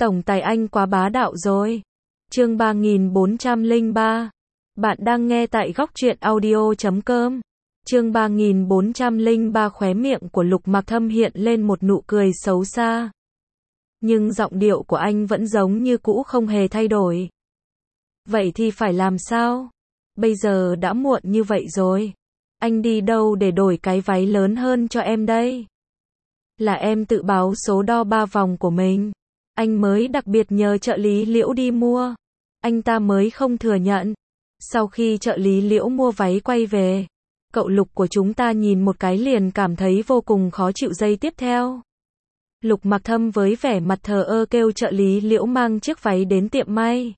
Tổng tài anh quá bá đạo rồi. Chương 3403. Bạn đang nghe tại góc truyện audio.com. Chương 3403. Khóe miệng của Lục Mặc Thâm hiện lên một nụ cười xấu xa. Nhưng giọng điệu của anh vẫn giống như cũ, không hề thay đổi. Vậy thì phải làm sao? Bây giờ đã muộn như vậy rồi. Anh đi đâu để đổi cái váy lớn hơn cho em đây? Là em tự báo số đo 3 vòng của mình. Anh mới đặc biệt nhờ trợ lý Liễu đi mua. Anh ta mới không thừa nhận. Sau khi trợ lý Liễu mua váy quay về, cậu Lục của chúng ta nhìn một cái liền cảm thấy vô cùng khó chịu. Giây tiếp theo, Lục Mặc Thâm với vẻ mặt thờ ơ kêu trợ lý Liễu mang chiếc váy đến tiệm may,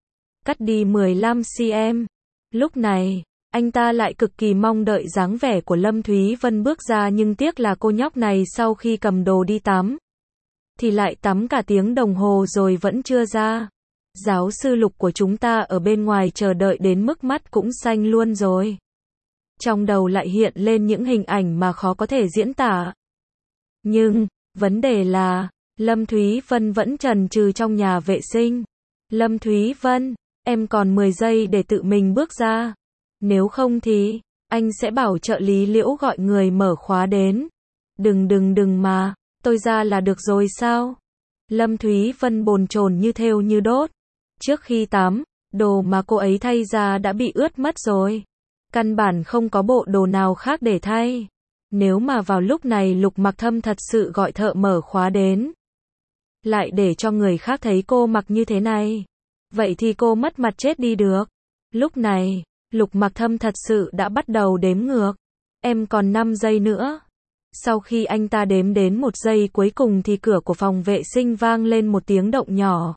cắt đi 15 cm. Lúc này, anh ta lại cực kỳ mong đợi dáng vẻ của Lâm Thúy Vân bước ra, nhưng tiếc là cô nhóc này sau khi cầm đồ đi tắm thì lại tắm cả tiếng đồng hồ rồi vẫn chưa ra. Giáo sư Lục của chúng ta ở bên ngoài chờ đợi đến mức mắt cũng xanh luôn rồi. Trong đầu lại hiện lên những hình ảnh mà khó có thể diễn tả. Nhưng, vấn đề là, Lâm Thúy Vân vẫn chần chừ trong nhà vệ sinh. Lâm Thúy Vân, em còn 10 giây để tự mình bước ra. Nếu không thì, anh sẽ bảo trợ lý Liễu gọi người mở khóa đến. Đừng mà, tôi ra là được rồi sao? Lâm Thúy Vân bồn chồn như thêu như đốt. Trước khi tắm, đồ mà cô ấy thay ra đã bị ướt mất rồi. Căn bản không có bộ đồ nào khác để thay. Nếu mà vào lúc này Lục Mặc Thâm thật sự gọi thợ mở khóa đến, lại để cho người khác thấy cô mặc như thế này, vậy thì cô mất mặt chết đi được. Lúc này, Lục Mặc Thâm thật sự đã bắt đầu đếm ngược. Em còn 5 giây nữa. Sau khi anh ta đếm đến 1 giây cuối cùng thì cửa của phòng vệ sinh vang lên một tiếng động nhỏ.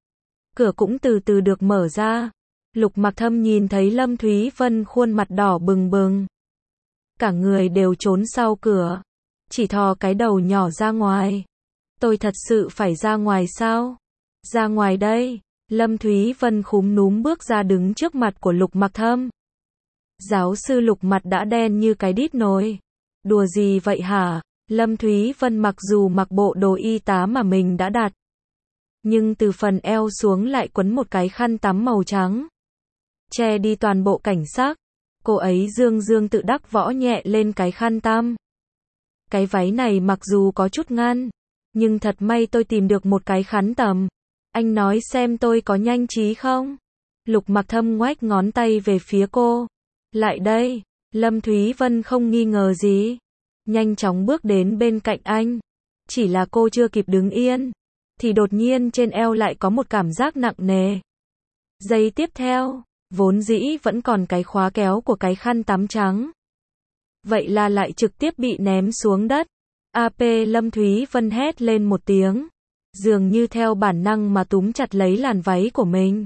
Cửa cũng từ từ được mở ra. Lục Mặc Thâm nhìn thấy Lâm Thúy Vân khuôn mặt đỏ bừng bừng. Cả người đều trốn sau cửa. Chỉ thò cái đầu nhỏ ra ngoài. Tôi thật sự phải ra ngoài sao? Ra ngoài đây. Lâm Thúy Vân khúm núm bước ra đứng trước mặt của Lục Mặc Thâm. Giáo sư Lục mặt đã đen như cái đít nồi. Đùa gì vậy hả? Lâm Thúy Vân mặc dù mặc bộ đồ y tá mà mình đã đặt, nhưng từ phần eo xuống lại quấn một cái khăn tắm màu trắng, che đi toàn bộ cảnh sắc. Cô ấy dương tự đắc võ nhẹ lên cái khăn tắm. Cái váy này mặc dù có chút ngăn, nhưng thật may tôi tìm được một cái khăn tầm. Anh nói xem tôi có nhanh trí không? Lục Mặc Thâm ngoách ngón tay về phía cô. Lại đây. Lâm Thúy Vân không nghi ngờ gì, nhanh chóng bước đến bên cạnh anh. Chỉ là cô chưa kịp đứng yên, thì đột nhiên trên eo lại có một cảm giác nặng nề. Giây tiếp theo, vốn dĩ vẫn còn cái khóa kéo của cái khăn tắm trắng, vậy là lại trực tiếp bị ném xuống đất. AP. Lâm Thúy Vân hét lên một tiếng, dường như theo bản năng mà túm chặt lấy làn váy của mình.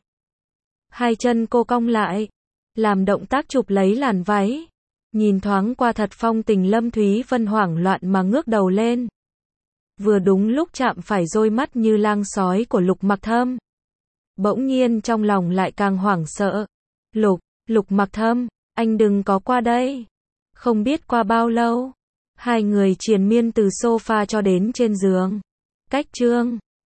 Hai chân cô cong lại, làm động tác chụp lấy làn váy. Nhìn thoáng qua thật phong tình, Lâm Thúy Vân hoảng loạn mà ngước đầu lên. Vừa đúng lúc chạm phải đôi mắt như lang sói của Lục Mặc Thâm. Bỗng nhiên trong lòng lại càng hoảng sợ. Lục Mặc Thâm, anh đừng có qua đây. Không biết qua bao lâu, hai người triền miên từ sofa cho đến trên giường. Cách chương